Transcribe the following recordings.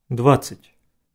20.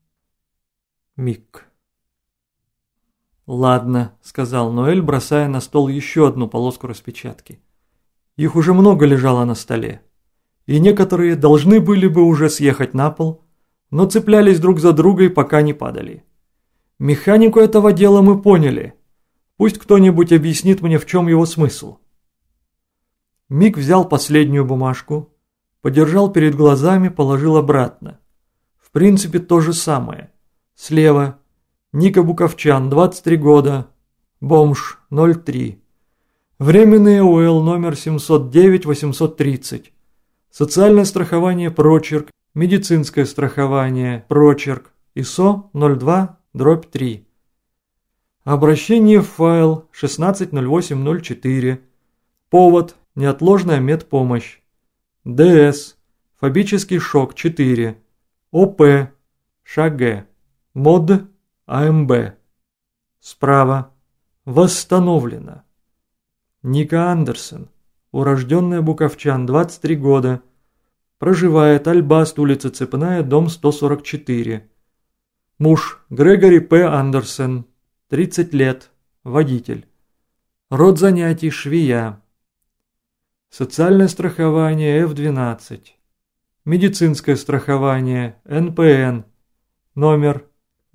Мик. «Ладно», — сказал Ноэль, бросая на стол еще одну полоску распечатки. Их уже много лежало на столе, и некоторые должны были бы уже съехать на пол, но цеплялись друг за друга и пока не падали. Механику этого дела мы поняли. Пусть кто-нибудь объяснит мне, в чем его смысл. Мик взял последнюю бумажку, подержал перед глазами, положил обратно. В принципе, то же самое. Слева. Ника Буковчан, 23 года. Бомж, 03. Временный ОЛ номер 709-830. Социальное страхование прочерк. Медицинское страхование прочерк. ИСО 02/3. Обращение в файл 160804. Повод. Неотложная медпомощь. ДС. Фобический шок 4. ОП. ШГ. МОД. АМБ. Справа. Восстановлено. Ника Андерсон. Урожденная Буковчан, 23 года. Проживает Альбаст, улица Цепная, дом 144. Муж Грегори П. Андерсон. 30 лет. Водитель. Род занятий швея. Социальное страхование F12. Медицинское страхование НПН. Номер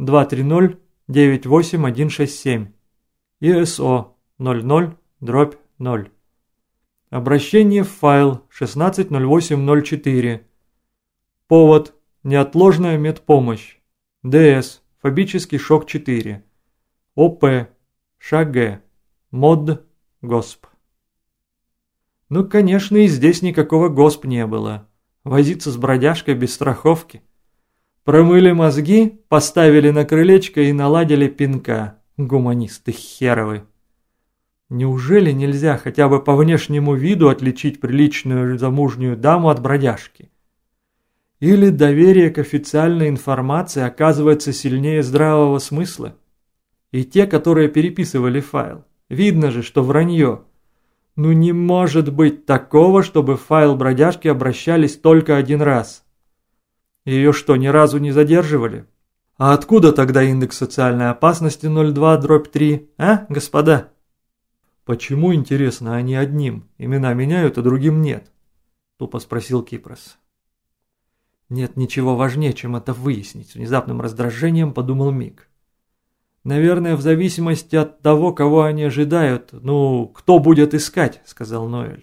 230-98167. ИСО 00/0. Обращение в файл 160804. Повод. Неотложная медпомощь. ДС. Фобический шок 4. ОП. ШГ. МОД. ГОСП. Ну, конечно, и здесь никакого ГОСП не было. Возиться с бродяжкой без страховки. Промыли мозги, поставили на крылечко и наладили пинка. Гуманисты херовы. Неужели нельзя хотя бы по внешнему виду отличить приличную замужнюю даму от бродяжки? Или доверие к официальной информации оказывается сильнее здравого смысла? И те, которые переписывали файл. Видно же, что вранье. Ну не может быть такого, чтобы в файл бродяжки обращались только один раз. Ее что, ни разу не задерживали? А откуда тогда индекс социальной опасности 02/3, а, господа? Почему, интересно, они одним имена меняют, а другим нет? Тупо спросил Кипрос. Нет ничего важнее, чем это выяснить, с внезапным раздражением подумал Мик. Наверное, в зависимости от того, кого они ожидают, кто будет искать, сказал Ноэль.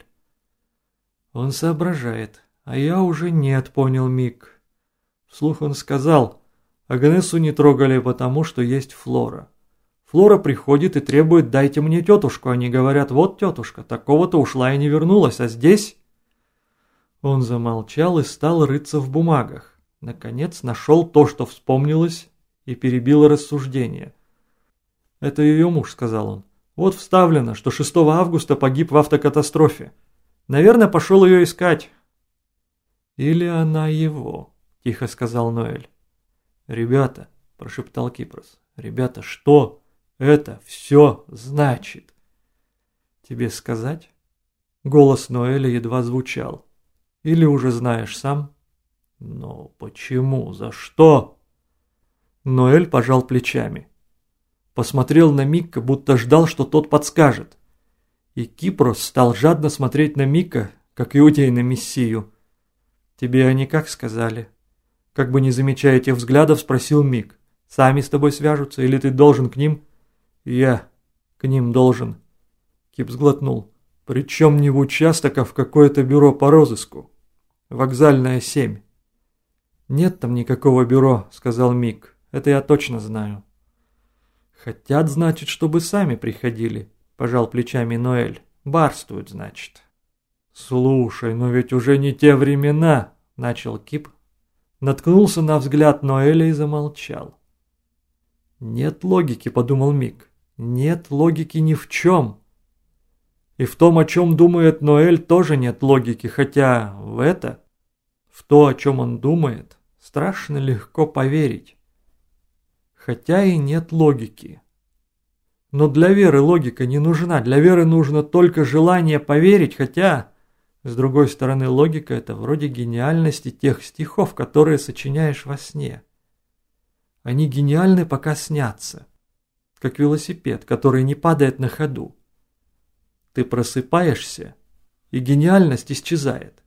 Он соображает, а я уже нет, понял Мик. Вслух он сказал, Агнесу не трогали потому, что есть Флора. Флора приходит и требует, дайте мне тетушку, они говорят, вот тетушка, такого-то ушла и не вернулась, а здесь... Он замолчал и стал рыться в бумагах. Наконец нашел то, что вспомнилось, и перебил рассуждение. «Это ее муж», — сказал он. «Вот вставлено, что 6 августа погиб в автокатастрофе. Наверное, пошел ее искать». «Или она его», — тихо сказал Ноэль. «Ребята», — прошептал Кипрос, — «ребята, что это все значит?» «Тебе сказать?» Голос Ноэля едва звучал. «Или уже знаешь сам?» «Но почему? За что?» Ноэль пожал плечами. Посмотрел на Мика, будто ждал, что тот подскажет. И Кипрос стал жадно смотреть на Мика, как иудей на Мессию. «Тебе они как сказали?» Как бы не замечая тех взглядов, спросил Мик. «Сами с тобой свяжутся, или ты должен к ним?» «Я к ним должен». Кип сглотнул. «Причем не в участок, а в какое-то бюро по розыску. Вокзальная 7». «Нет там никакого бюро», — сказал Мик. «Это я точно знаю». «Хотят, значит, чтобы сами приходили», — пожал плечами Ноэль. «Барствуют, значит». «Слушай, но ведь уже не те времена», — начал Кип. Наткнулся на взгляд Ноэля и замолчал. «Нет логики», — подумал Мик. «Нет логики ни в чем». И в том, о чем думает Ноэль, тоже нет логики, хотя в то, о чем он думает, страшно легко поверить. Хотя и нет логики. Но для веры логика не нужна, для веры нужно только желание поверить, хотя С другой стороны, логика – это вроде гениальности тех стихов, которые сочиняешь во сне. Они гениальны, пока снятся, как велосипед, который не падает на ходу. Ты просыпаешься, и гениальность исчезает.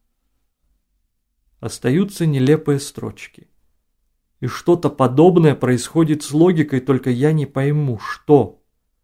Остаются нелепые строчки. И что-то подобное происходит с логикой, только я не пойму, что.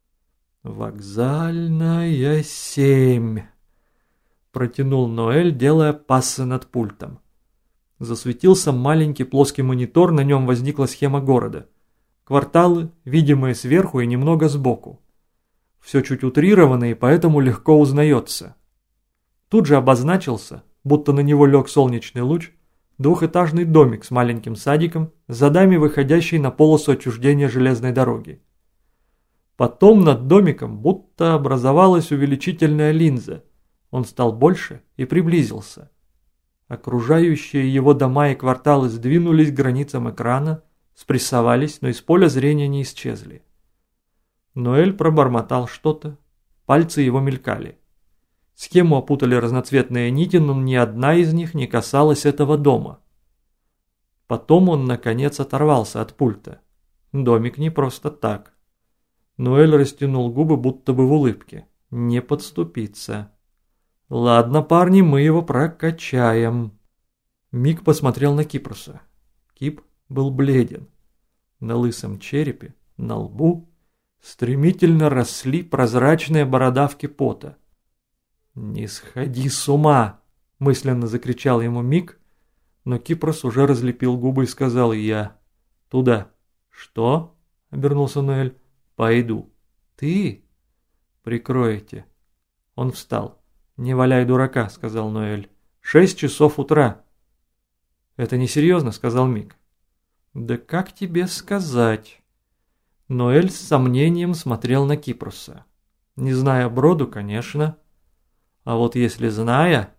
«Вокзальная 7», – протянул Ноэль, делая пассы над пультом. Засветился маленький плоский монитор, на нем возникла схема города. Кварталы, видимые сверху и немного сбоку. Все чуть утрировано и поэтому легко узнается. Тут же обозначился, будто на него лег солнечный луч, двухэтажный домик с маленьким садиком, за дами выходящий на полосу отчуждения железной дороги. Потом над домиком будто образовалась увеличительная линза. Он стал больше и приблизился. Окружающие его дома и кварталы сдвинулись к границам экрана, спрессовались, но из поля зрения не исчезли. Ноэль пробормотал что-то, пальцы его мелькали. Схему опутали разноцветные нити, но ни одна из них не касалась этого дома. Потом он, наконец, оторвался от пульта. Домик не просто так. Ноэль растянул губы, будто бы в улыбке. Не подступиться. «Ладно, парни, мы его прокачаем». Мик посмотрел на Кипроса. Кип был бледен. На лысом черепе, на лбу стремительно росли прозрачные бородавки пота. «Не сходи с ума!» – мысленно закричал ему Мик, но Кипрос уже разлепил губы и сказал: «Я туда». «Что?» – обернулся Ноэль. «Пойду». «Ты?» «Прикроете». Он встал. «Не валяй дурака», – сказал Ноэль. 6 часов утра. «Это несерьезно», – сказал Мик. «Да как тебе сказать?» Ноэль с сомнением смотрел на Кипроса. «Не зная броду, конечно. А вот если зная...»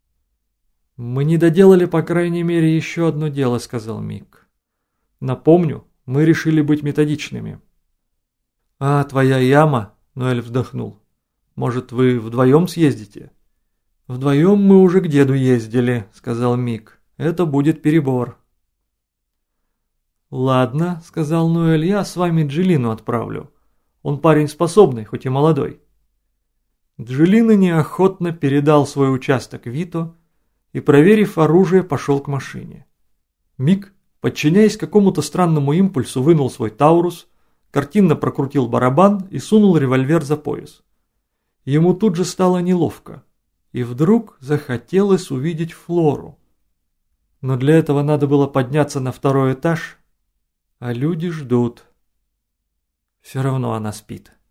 «Мы не доделали, по крайней мере, еще одно дело», – сказал Мик. «Напомню, мы решили быть методичными». «А, твоя яма?» – Ноэль вздохнул. «Может, вы вдвоем съездите?» «Вдвоем мы уже к деду ездили», – сказал Мик. «Это будет перебор». «Ладно», – сказал Ноэль, – «я с вами Джилину отправлю. Он парень способный, хоть и молодой». Джилина неохотно передал свой участок Вито и, проверив оружие, пошел к машине. Мик, подчиняясь какому-то странному импульсу, вынул свой Таурус, картинно прокрутил барабан и сунул револьвер за пояс. Ему тут же стало неловко, и вдруг захотелось увидеть Флору. Но для этого надо было подняться на 2-й этаж, а люди ждут. Все равно она спит.